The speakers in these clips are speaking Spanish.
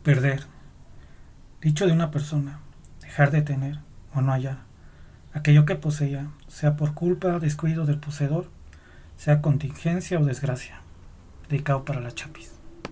Perder. Dicho de una persona. Dejar de tener o no hallar. Aquello que poseía, sea por culpa o descuido del poseedor, sea contingencia o desgracia. Dedicado para la Chapis.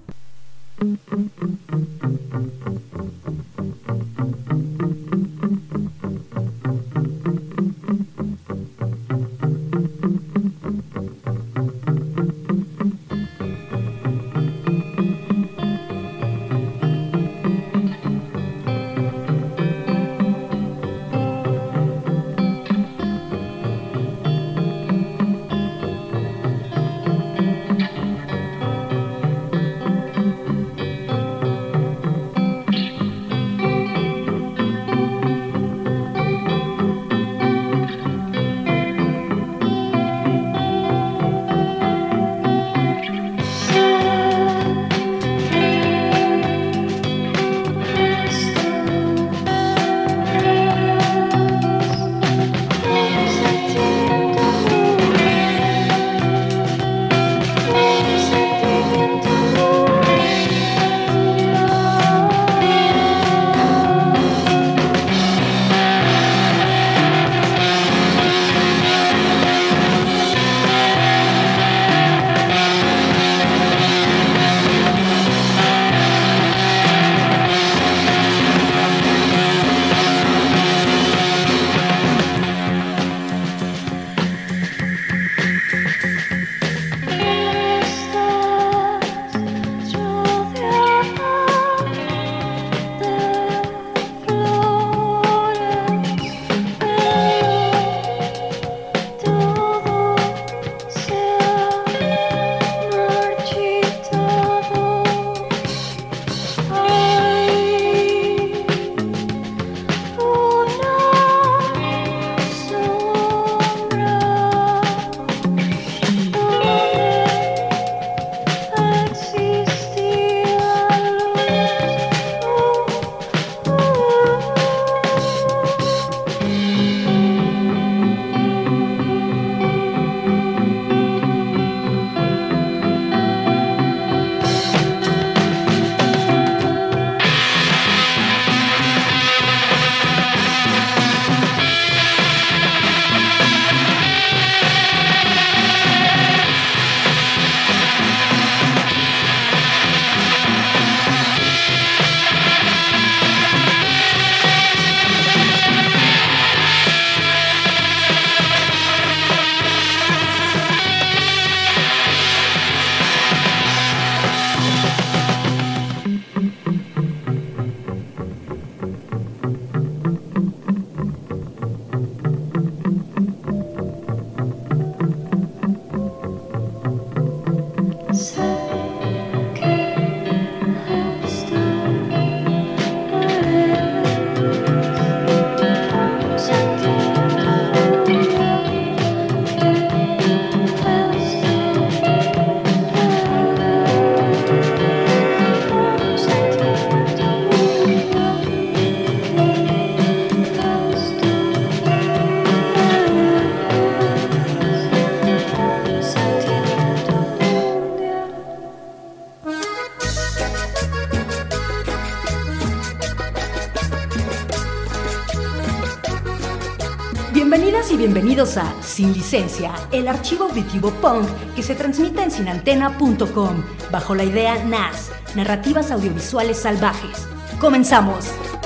Bienvenidas y bienvenidos a Sin Licencia, el archivo auditivo punk que se transmite en sinantena.com, bajo la idea NAS, Narrativas Audiovisuales Salvajes. ¡Comenzamos!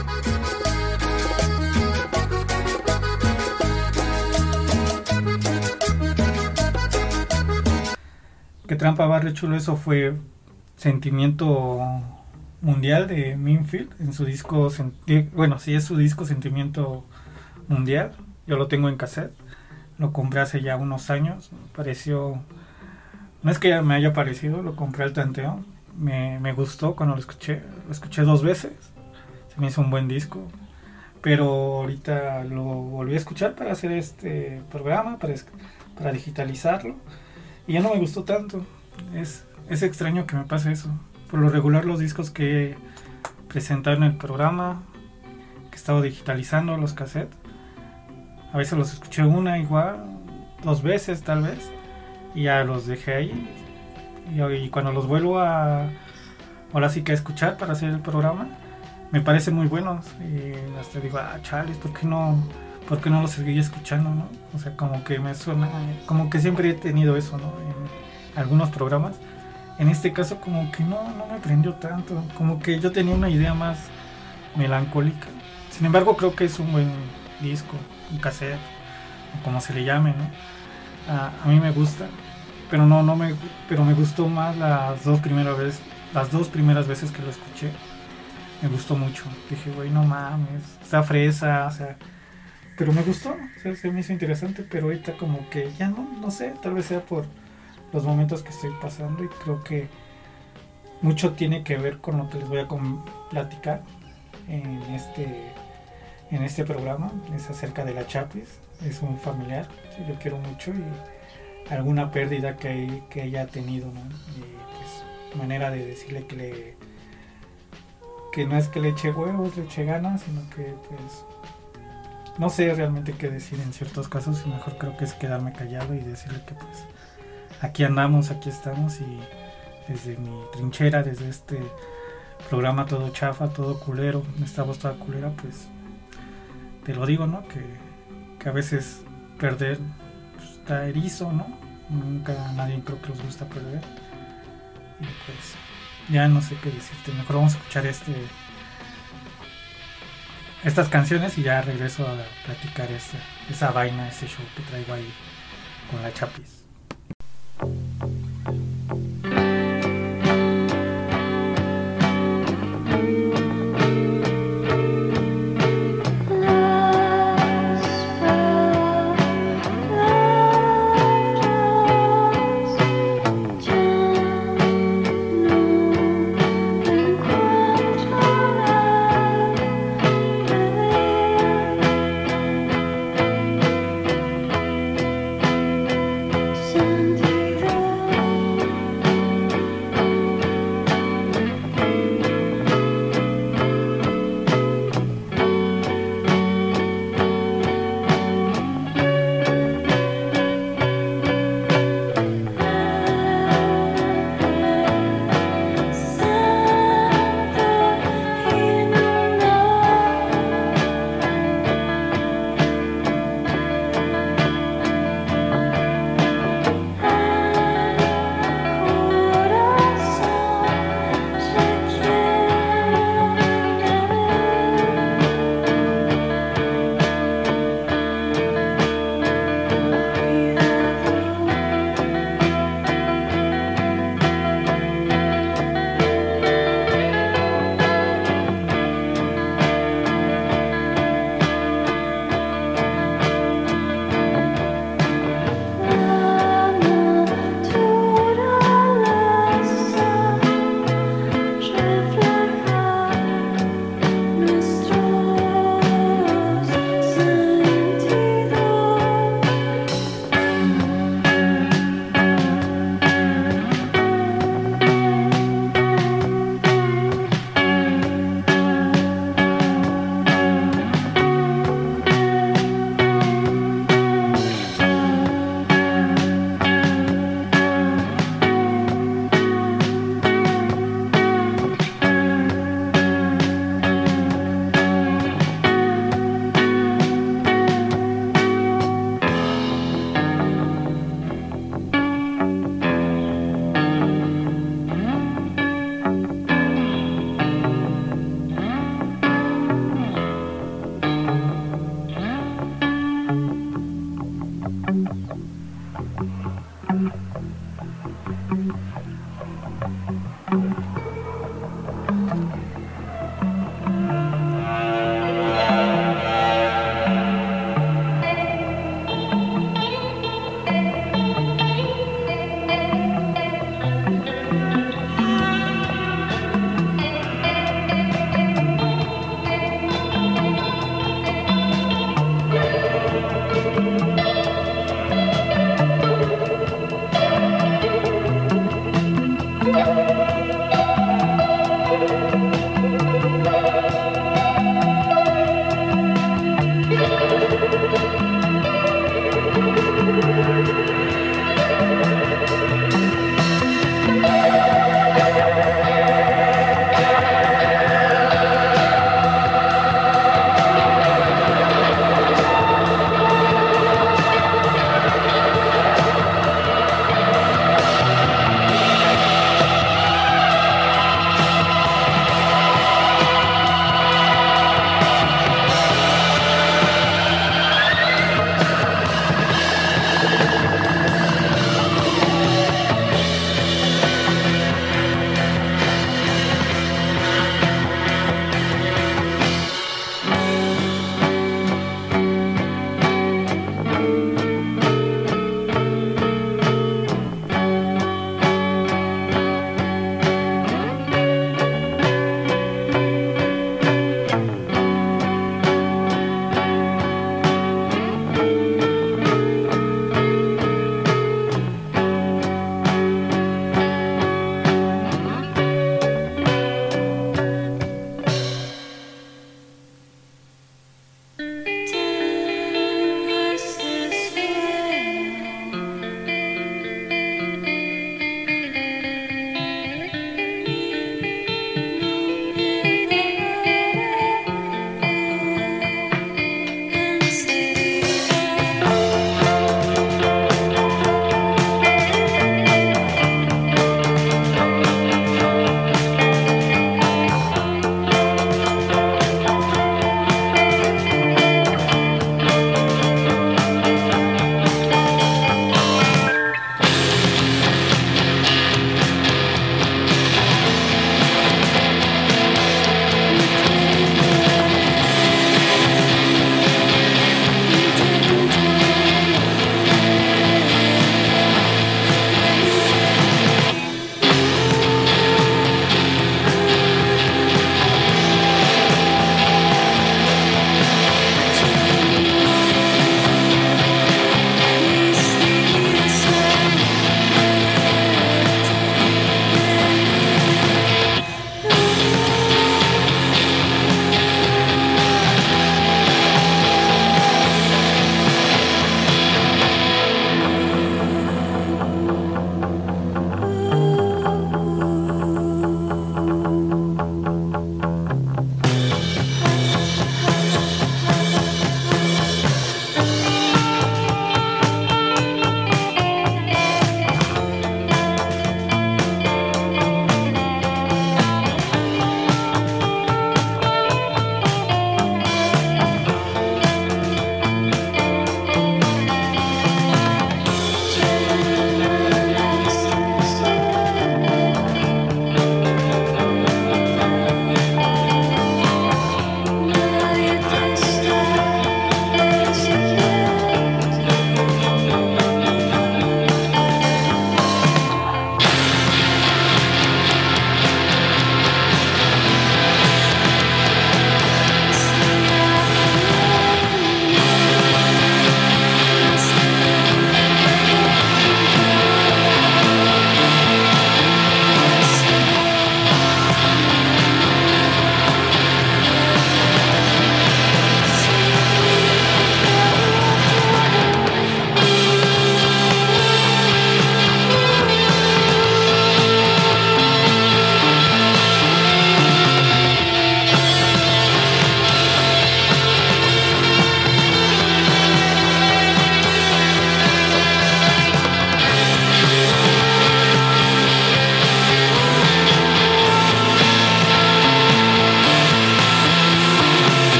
Qué trampa, Barrio Chulo. Eso fue Sentimiento Mundial de Minfield en su disco, bueno, sí es su disco Sentimiento Mundial. Yo lo tengo en cassette, lo compré hace ya unos años. Me pareció, no es que me haya parecido, lo compré al tanteo. Me gustó cuando lo escuché 2 veces. Se me hizo un buen disco, pero ahorita lo volví a escuchar para hacer este programa, para digitalizarlo, y ya no me gustó tanto. Es extraño que me pase eso. Por lo regular, los discos que he presentado en el programa, que he estado digitalizando, los cassettes, a veces los escuché igual, 2 veces tal vez, y ya los dejé ahí. Y cuando los vuelvo a ahora sí que a escuchar para hacer el programa. Me parecen muy buenos. Y hasta digo, chales, ¿por qué no los seguí escuchando, no? O sea, como que me suena, como que siempre he tenido eso, ¿no? En algunos programas. En este caso como que no me prendió tanto. Como que yo tenía una idea más melancólica. Sin embargo, creo que es un buen disco, un cassette, o como se le llame, ¿no? A mí me gusta, pero pero me gustó más las dos primeras veces que lo escuché. Me gustó mucho. Dije, güey, no mames, está fresa, o sea, pero me gustó, o sea, se me hizo interesante, pero ahorita como que ya no sé, tal vez sea por los momentos que estoy pasando y creo que mucho tiene que ver con lo que les voy a platicar en este programa. Es acerca de la Chapis, es un familiar que yo quiero mucho y alguna pérdida que ella ha tenido, ¿no? Y pues manera de decirle que no es que le eche huevos, le eche ganas, sino que pues no sé realmente qué decir en ciertos casos y mejor creo que es quedarme callado y decirle que pues aquí andamos, aquí estamos y desde mi trinchera, desde este programa todo chafa, todo culero, esta voz toda culera, pues te lo digo, ¿no? Que a veces perder pues, está erizo, ¿no? Nunca a nadie creo que les gusta perder. Y pues ya no sé qué decirte, mejor vamos a escuchar estas canciones y ya regreso a platicar esa vaina, ese show que traigo ahí con la Chapis.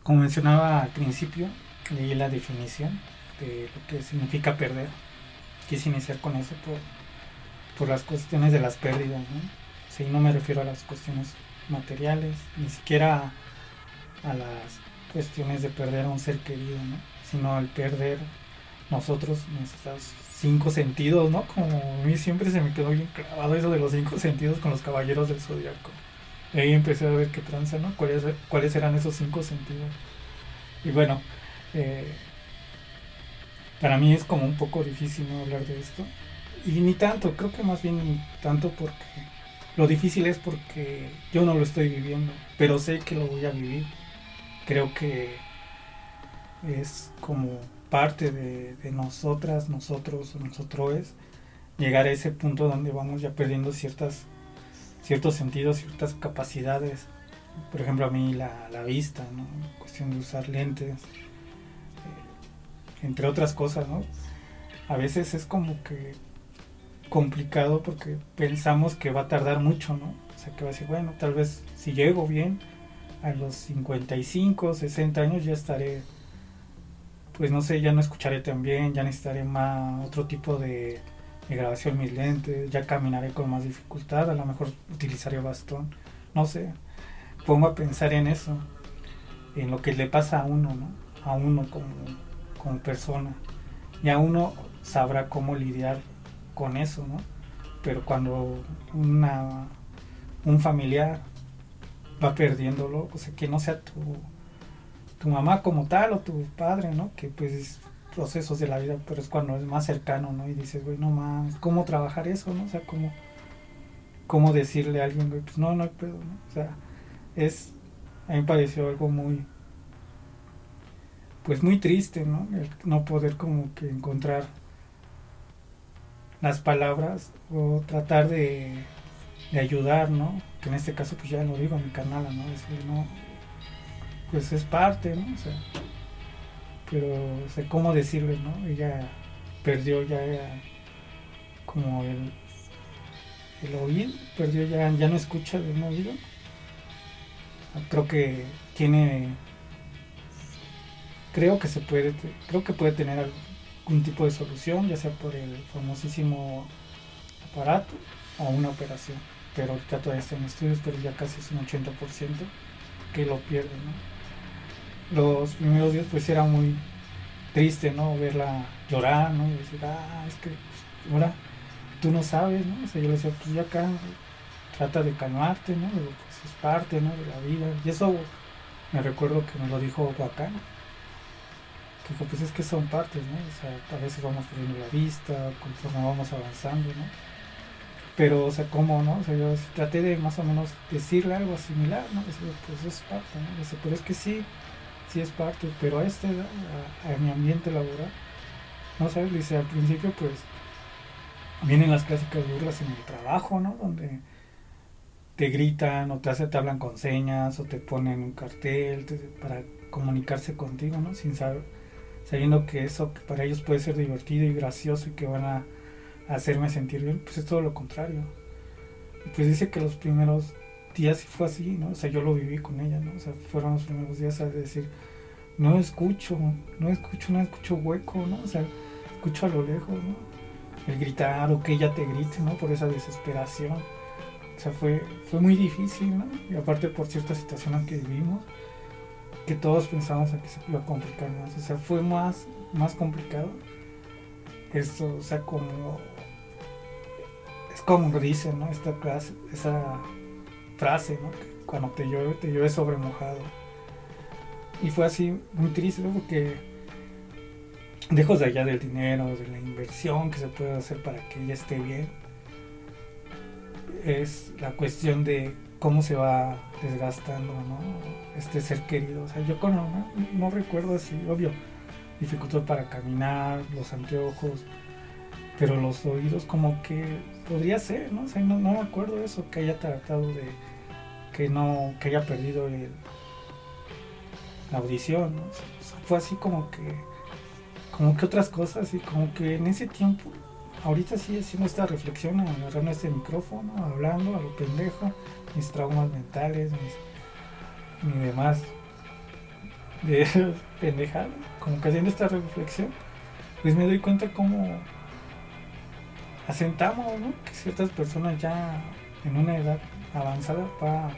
como mencionaba al principio, leí la definición de lo que significa perder. Quise iniciar con eso por las cuestiones de las pérdidas, ¿no? Sí, no me refiero a las cuestiones materiales, ni siquiera a las cuestiones de perder a un ser querido, ¿no? Sino al perder nosotros nuestros 5 sentidos, ¿no? Como a mí siempre se me quedó bien clavado eso de los 5 sentidos con los caballeros del zodiaco. Y ahí empecé a ver qué tranza, ¿no? ¿Cuáles eran esos 5 sentidos? Y bueno, para mí es como un poco difícil, ¿no?, hablar de esto. Y ni tanto, creo que más bien ni tanto porque lo difícil es porque yo no lo estoy viviendo, pero sé que lo voy a vivir. Creo que es como parte de nosotras, nosotros, nosotros, llegar a ese punto donde vamos ya perdiendo ciertos sentidos, ciertas capacidades. Por ejemplo, a mí la vista, ¿no? Cuestión de usar lentes, entre otras cosas, ¿no? A veces es como que complicado porque pensamos que va a tardar mucho, ¿no? O sea, que va a decir, bueno, tal vez si llego bien a los 55, 60 años ya estaré, pues no sé, ya no escucharé tan bien, ya necesitaré más otro tipo de grabación mis lentes, ya caminaré con más dificultad, a lo mejor utilizaré bastón, no sé. Pongo a pensar en eso, en lo que le pasa a uno, ¿no? A uno como persona. Y a uno sabrá cómo lidiar con eso, ¿no? Pero cuando un familiar va perdiéndolo, o sea, que no sea tu mamá como tal o tu padre, ¿no? Que pues procesos de la vida, pero es cuando es más cercano, ¿no? Y dices, güey, no mames, ¿cómo trabajar eso, no? O sea, ¿cómo decirle a alguien, güey, pues no hay pedo, ¿no? O sea, a mí me pareció algo muy, pues muy triste, ¿no? El no poder como que encontrar las palabras o tratar de ayudar, ¿no? Que en este caso pues ya lo digo a mi carnala, ¿no? Decirle, no, pues es parte, ¿no? O sea, pero o sea, ¿cómo decirle, no? Ella perdió ya como el oído, perdió ya no escucha de un oído. Creo que puede tener algún tipo de solución, ya sea por el famosísimo aparato o una operación, pero ahorita todavía está en estudios, pero ya casi es un 80% que lo pierde, ¿no? Los primeros días pues era muy triste, ¿no? Verla llorar, ¿no? Y decir, es que pues, ahora tú no sabes, ¿no? O sea, yo le decía, pues ya acá trata de calmarte, ¿no? Pero, pues es parte, ¿no?, de la vida. Y eso me recuerdo que me lo dijo Huacán, que dijo, pues es que son partes, ¿no? O sea, a veces vamos perdiendo la vista conforme vamos avanzando, ¿no? Pero, o sea, ¿cómo, no? O sea, yo traté de más o menos decirle algo similar, ¿no? Decir, pues es parte, ¿no? Dice, pero es que sí es parte, pero a esta edad, a mi ambiente laboral, ¿no sabes? Dice, al principio, pues, vienen las clásicas burlas en el trabajo, ¿no? Donde te gritan o te hablan con señas o te ponen un cartel para comunicarse contigo, ¿no? Sin sabiendo que eso que para ellos puede ser divertido y gracioso y que van a hacerme sentir bien, pues es todo lo contrario. Y pues dice que los primeros días sí fue así, ¿no? O sea, yo lo viví con ella, ¿no? O sea, fueron los primeros días a decir, no escucho hueco, ¿no? O sea, escucho a lo lejos, ¿no? El gritar o que ella te grite, ¿no? Por esa desesperación. O sea, fue muy difícil, ¿no? Y aparte por ciertas situaciones que vivimos, que todos pensamos que se iba a complicar más. O sea, fue más complicado. Esto, o sea, es como dicen, ¿no? Esa frase, ¿no? Que cuando te llueve sobre mojado. Y fue así muy triste, ¿no? Porque lejos de allá del dinero, de la inversión que se puede hacer para que ella esté bien, es la cuestión de cómo se va desgastando, ¿no? Este ser querido. O sea, yo no recuerdo así, obvio, dificultad para caminar, los anteojos, pero los oídos como que podría ser, ¿no? O sea, no me acuerdo de eso, que haya tratado de que haya perdido la audición, ¿no? O sea, fue así como que otras cosas, y como que en ese tiempo, ahorita sí haciendo esta reflexión, agarrando este micrófono, hablando a lo pendejo, mis traumas mentales, mis demás de pendejada, como que haciendo esta reflexión, pues me doy cuenta cómo asentamos, ¿no? Que ciertas personas ya en una edad avanzada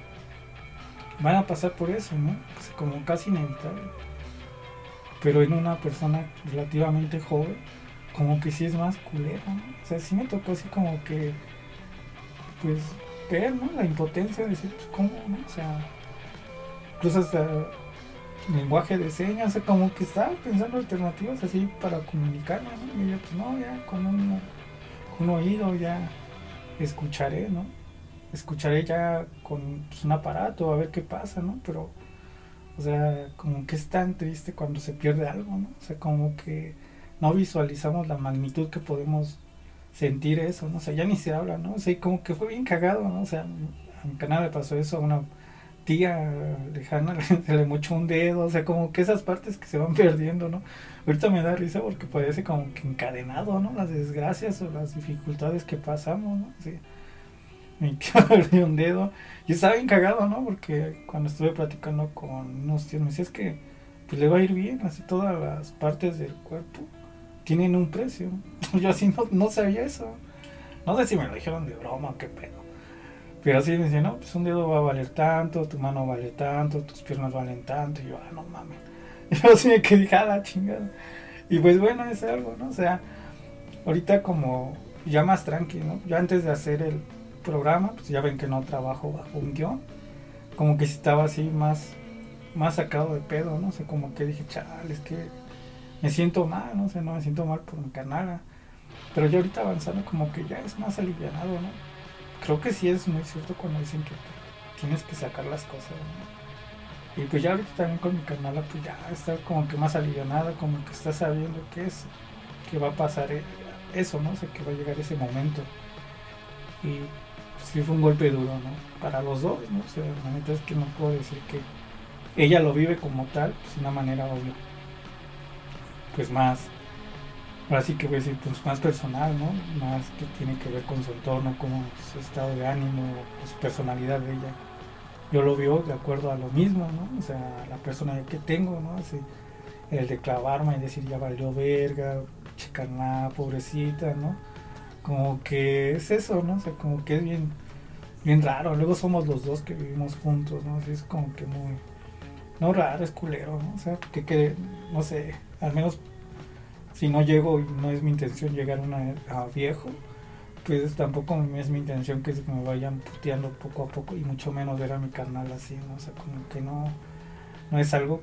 van a pasar por eso, ¿no? Es como casi inevitable. Pero en una persona relativamente joven, como que sí es más culero, ¿no? O sea, sí me tocó así como que, pues, ver, ¿no? La impotencia de decir, pues, ¿cómo, no? O sea, incluso hasta lenguaje de señas, o sea, como que estaba pensando alternativas así para comunicarme, ¿no? Y yo, pues, no, ya con un oído ya escucharé, ¿no? Escucharé ya con pues, un aparato a ver qué pasa, ¿no? Pero, o sea, como que es tan triste cuando se pierde algo, ¿no? O sea, como que no visualizamos la magnitud que podemos sentir eso, ¿no? O sea, ya ni se habla, ¿no? O sea, como que fue bien cagado, ¿no? O sea, a mi canal le pasó eso a una tía lejana, se le mochó un dedo, o sea, como que esas partes que se van perdiendo, ¿no? Ahorita me da risa porque parece como que encadenado, ¿no? Las desgracias o las dificultades que pasamos, ¿no? Sí. Mi tío perdió un dedo. Yo estaba bien cagado, ¿no? Porque cuando estuve platicando con unos tíos me decía es que pues le va a ir bien, así todas las partes del cuerpo tienen un precio. Yo así no sabía eso. No sé si me lo dijeron de broma o qué pedo. Pero así me decían, no, pues un dedo va a valer tanto, tu mano vale tanto, tus piernas valen tanto. Y yo, no mames. Yo así me quedé, la chingada. Y pues bueno, es algo, ¿no? O sea, ahorita como ya más tranquilo, ¿no? Yo antes de hacer el programa, pues ya ven que no trabajo bajo un guión, como que estaba así más sacado de pedo, ¿no? O sea, como que dije, chale, es que me siento mal, no sé, no me siento mal por mi carnala. Pero yo ahorita avanzando como que ya es más alivianado, ¿no? Creo que sí es muy cierto cuando dicen que tienes que sacar las cosas, ¿no? Y pues ya ahorita también con mi carnala, pues ya está como que más alivianada, como que está sabiendo que va a pasar eso, ¿no? O sea, que va a llegar ese momento. Y sí fue un golpe duro, ¿no? Para los dos, ¿no? O sea, la neta es que no puedo decir que ella lo vive como tal, pues de una manera obvia, pues más, ahora sí que voy a decir, pues más personal, ¿no? Más que tiene que ver con su entorno, como su estado de ánimo, su personalidad de ella. Yo lo veo de acuerdo a lo mismo, ¿no? O sea, la personalidad que tengo, ¿no? Así, el de clavarme y decir ya valió verga, checar nada, pobrecita, ¿no? Como que es eso, ¿no? O sea, como que es bien raro. Luego somos los dos que vivimos juntos, ¿no? Así es como que muy, no raro, es culero, ¿no? O sea, que no sé, al menos si no llego y no es mi intención llegar a viejo, pues tampoco es mi intención que me vayan puteando poco a poco y mucho menos ver a mi carnal así, ¿no? O sea, como que no es algo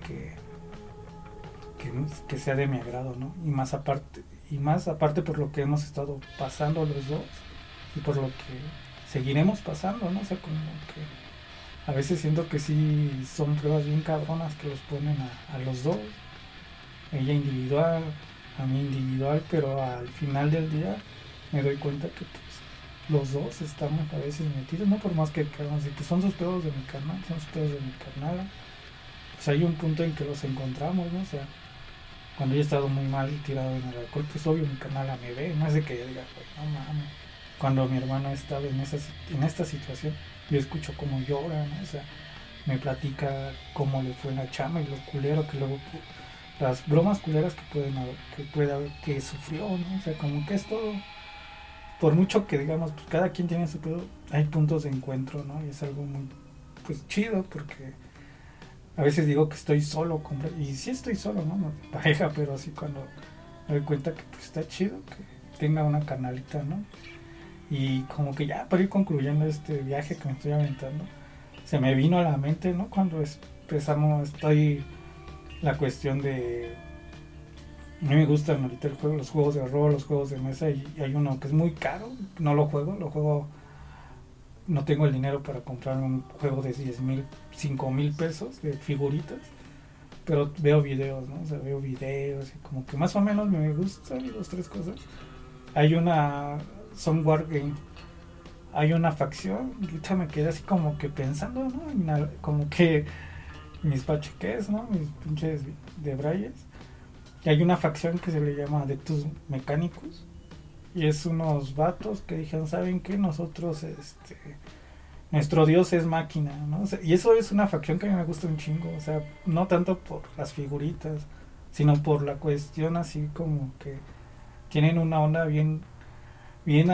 que sea de mi agrado, ¿no? Y más aparte por lo que hemos estado pasando los dos y por lo que seguiremos pasando, ¿no? O sea, como que a veces siento que sí son pruebas bien cabronas que los ponen a los dos, ella individual, a mí individual, pero al final del día me doy cuenta que pues los dos estamos a veces metidos, no por más que queramos decir que son sus pedos de mi carnal, son sus pedos de mi carnal, pues hay un punto en que los encontramos, ¿no? O sea, cuando yo he estado muy mal tirado en el alcohol, pues obvio mi carnal me ve, no es de que yo diga, güey, no mames. Cuando mi hermano ha estado en esta situación, yo escucho cómo llora, ¿no? O sea, me platica cómo le fue en la chama y lo culero que luego, las bromas culeras que sufrió, ¿no? O sea, como que es todo, por mucho que digamos, pues cada quien tiene su pedo, hay puntos de encuentro, ¿no? Y es algo muy, pues chido, porque a veces digo que estoy solo, y sí estoy solo, ¿no? No de pareja, pero así cuando me doy cuenta que pues está chido que tenga una canalita, ¿no? Y como que ya para ir concluyendo este viaje que me estoy aventando, se me vino a la mente, ¿no? Cuando la cuestión de, a mí me gustan ahorita los juegos de rol, los juegos de mesa, y hay uno que es muy caro, no lo juego, no tengo el dinero para comprar un juego de 10,000, 5,000 pesos de figuritas, pero veo videos, ¿no? O sea, veo videos y como que más o menos me gustan dos, tres cosas. Hay son wargame, hay una facción, y ahorita me quedé así como que pensando, ¿no? Como que mis pacheques, ¿no? Mis pinches de brayes. Y hay una facción que se le llama Adeptus Mecánicos. Y es unos vatos que dijeron, ¿saben qué? Nosotros nuestro Dios es máquina, ¿no? O sea, y eso es una facción que a mí me gusta un chingo, o sea, no tanto por las figuritas, sino por la cuestión así como que tienen una onda bien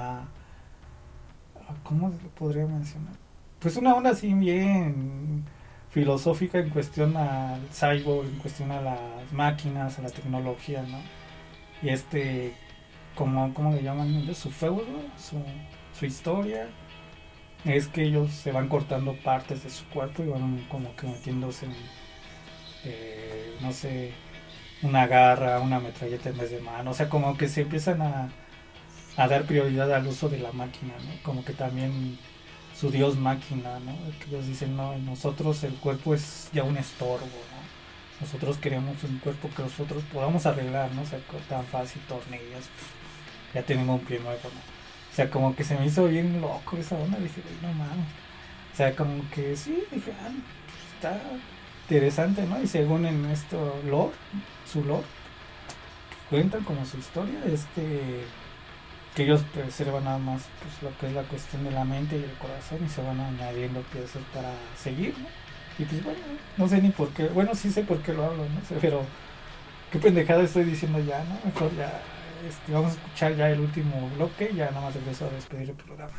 ¿cómo se le podría mencionar? Pues una onda así bien filosófica en cuestión al cyborg, en cuestión a las máquinas, a la tecnología, ¿no? Y ¿cómo le llaman ellos? Su feudo, su historia, es que ellos se van cortando partes de su cuerpo y van como que metiéndose en, no sé, una garra, una metralleta en vez de mano, o sea, como que se empiezan a dar prioridad al uso de la máquina, ¿no? Como que también su dios máquina, ¿no? Que ellos dicen, no, nosotros el cuerpo es ya un estorbo, ¿no? Nosotros queremos un cuerpo que nosotros podamos arreglar, ¿no? O sea, tan fácil, tornillos, ya tenemos un pie nuevo, ¿no? O sea, como que se me hizo bien loco esa onda, dije, no mames. O sea, como que sí, dije, está interesante, ¿no? Y según en esto su lore, cuentan como su historia, que ellos preservan nada más pues lo que es la cuestión de la mente y el corazón y se van añadiendo piezas para seguir, ¿no? Y pues bueno, no sé ni por qué, bueno sí sé por qué lo hablo, no sé, pero qué pendejada estoy diciendo ya, ¿no? Mejor ya vamos a escuchar ya el último bloque y ya nada más regreso a despedir el programa.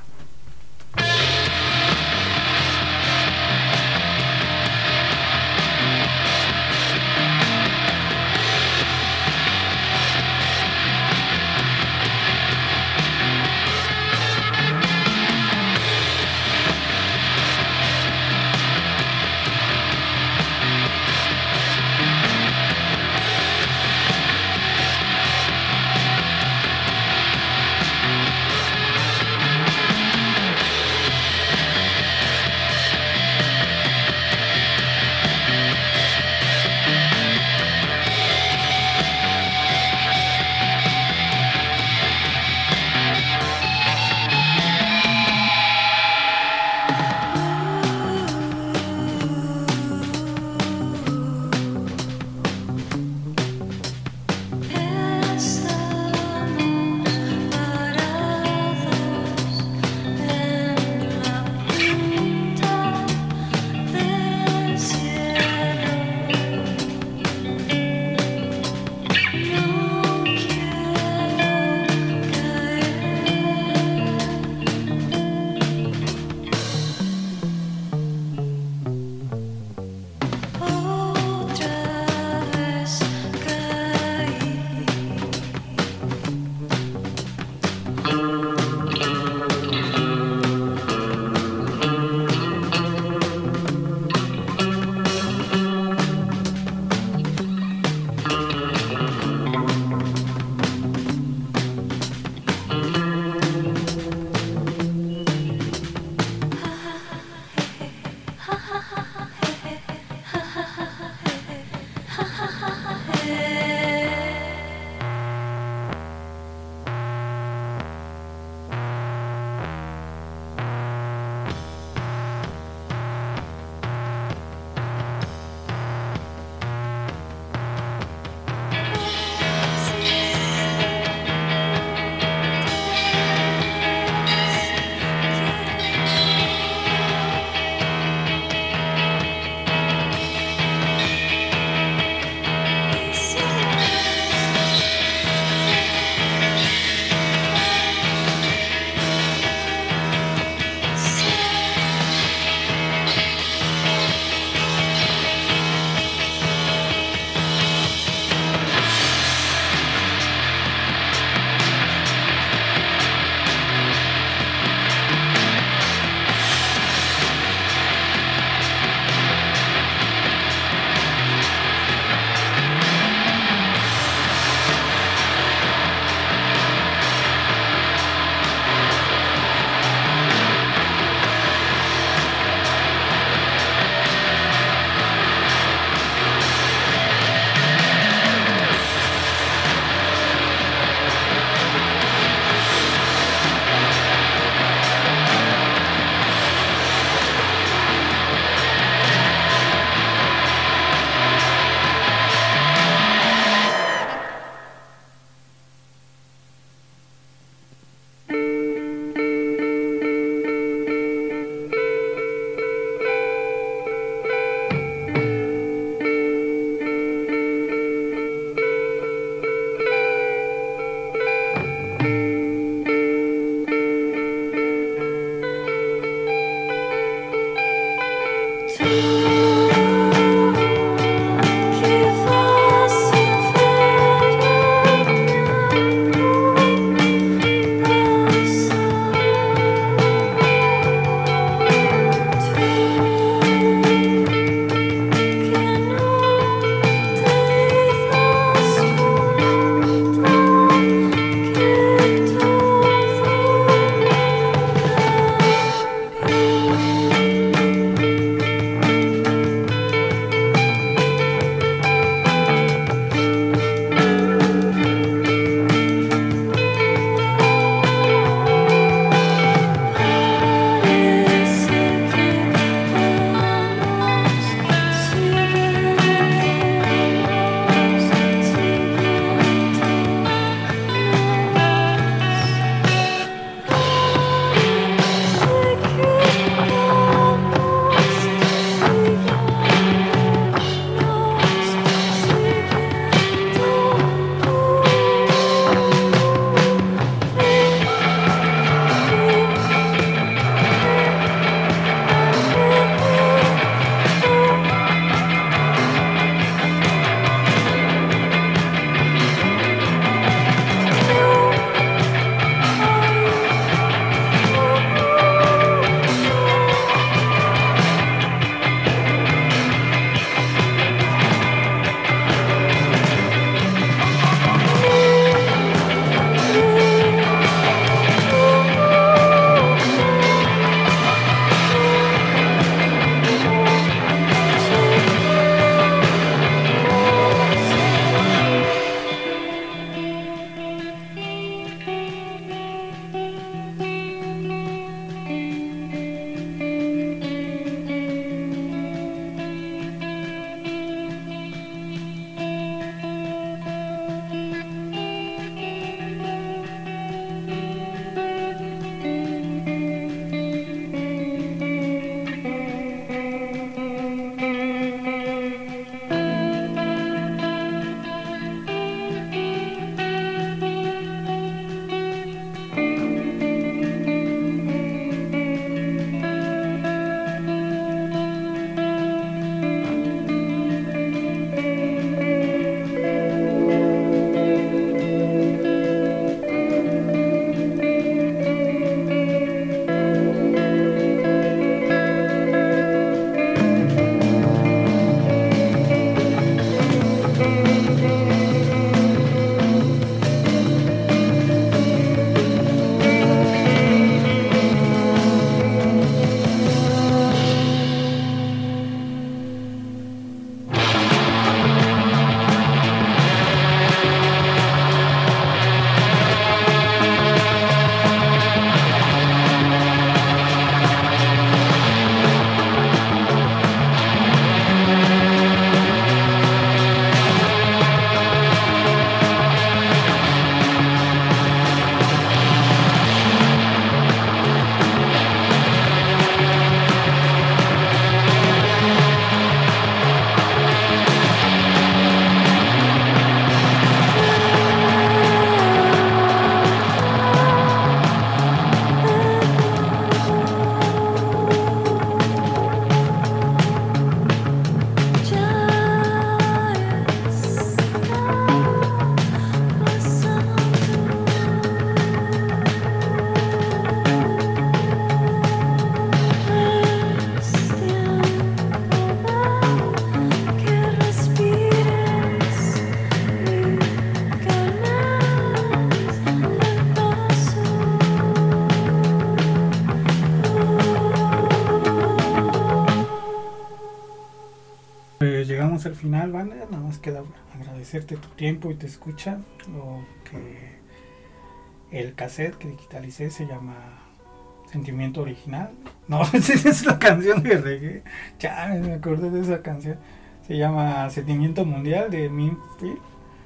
pues llegamos al final, banda. Nada más queda agradecerte tu tiempo y tu escucha. Lo que el cassette que digitalicé se llama Sentimiento Original. No, es la canción de reggae. Ya me acordé de esa canción. Se llama Sentimiento Mundial de Minfield.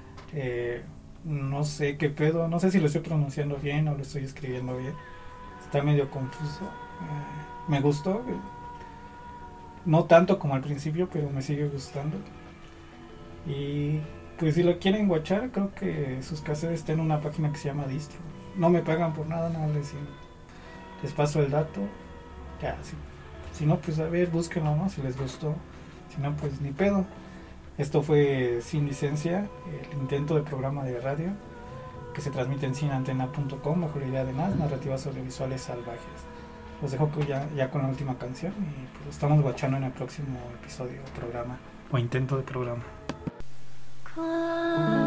No sé qué pedo, no sé si lo estoy pronunciando bien o lo estoy escribiendo bien. Está medio confuso. Me gustó. No tanto como al principio, pero me sigue gustando. Y pues si lo quieren watchar, creo que sus cassettes están en una página que se llama Distro. No me pagan por nada, nada les paso el dato. Ya, si no, pues a ver, búsquenlo, ¿no? Si les gustó. Si no, pues ni pedo. Esto fue Sin Licencia, el intento de programa de radio que se transmite en sinantena.com bajo la idea de narrativas audiovisuales salvajes. Los dejo ya con la última canción y pues estamos guachando en el próximo episodio, programa o intento de programa.